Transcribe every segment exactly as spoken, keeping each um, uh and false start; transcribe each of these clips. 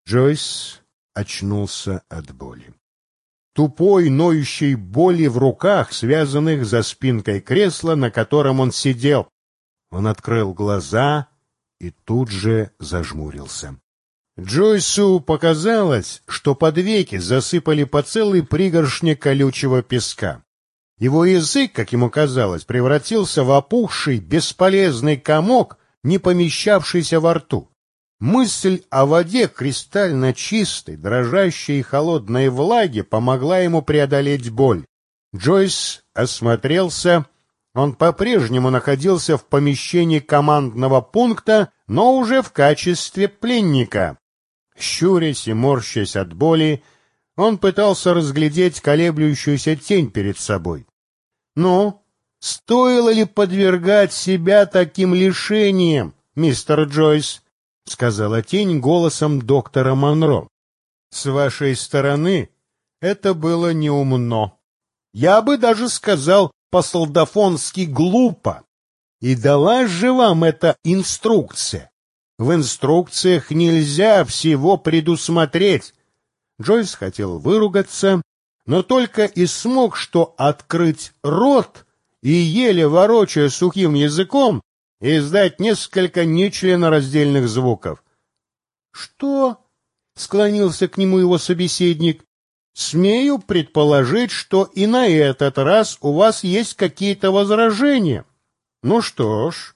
Джойс очнулся от боли. Тупой, ноющей боли в руках, связанных за спинкой кресла, на котором он сидел. Он открыл глаза и тут же зажмурился. Джойсу показалось, что под веки засыпали по целой пригоршне колючего песка. Его язык, как ему казалось, превратился в опухший, бесполезный комок, не помещавшийся во рту. Мысль о воде, кристально чистой, дрожащей и холодной влаге, помогла ему преодолеть боль. Джойс осмотрелся. Он по-прежнему находился в помещении командного пункта, но уже в качестве пленника. Щурясь и морщась от боли, он пытался разглядеть колеблющуюся тень перед собой. Ну, стоило ли подвергать себя таким лишениям, мистер Джойс? — сказала тень голосом доктора Монро. — С вашей стороны это было неумно. Я бы даже сказал по-солдафонски глупо. И дала же вам эта инструкция. В инструкциях нельзя всего предусмотреть. Джойс хотел выругаться, но только и смог что открыть рот и, еле ворочая сухим языком, издать несколько нечленораздельных звуков. — Что? — склонился к нему его собеседник. — Смею предположить, что и на этот раз у вас есть какие-то возражения. Ну что ж,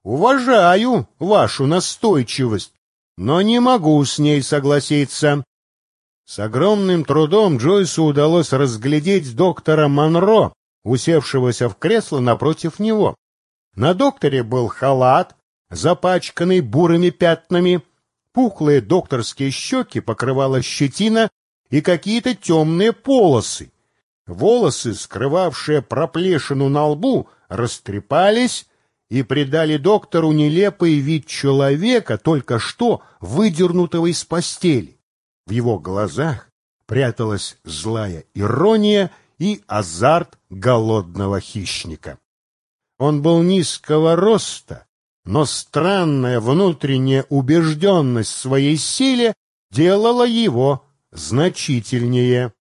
уважаю вашу настойчивость, но не могу с ней согласиться. С огромным трудом Джойсу удалось разглядеть доктора Монро, усевшегося в кресло напротив него. На докторе был халат, запачканный бурыми пятнами, пухлые докторские щеки покрывала щетина и какие-то темные полосы. Волосы, скрывавшие проплешину на лбу, растрепались и придали доктору нелепый вид человека, только что выдернутого из постели. В его глазах пряталась злая ирония и азарт голодного хищника. Он был низкого роста, но странная внутренняя убежденность в своей силе делала его значительнее.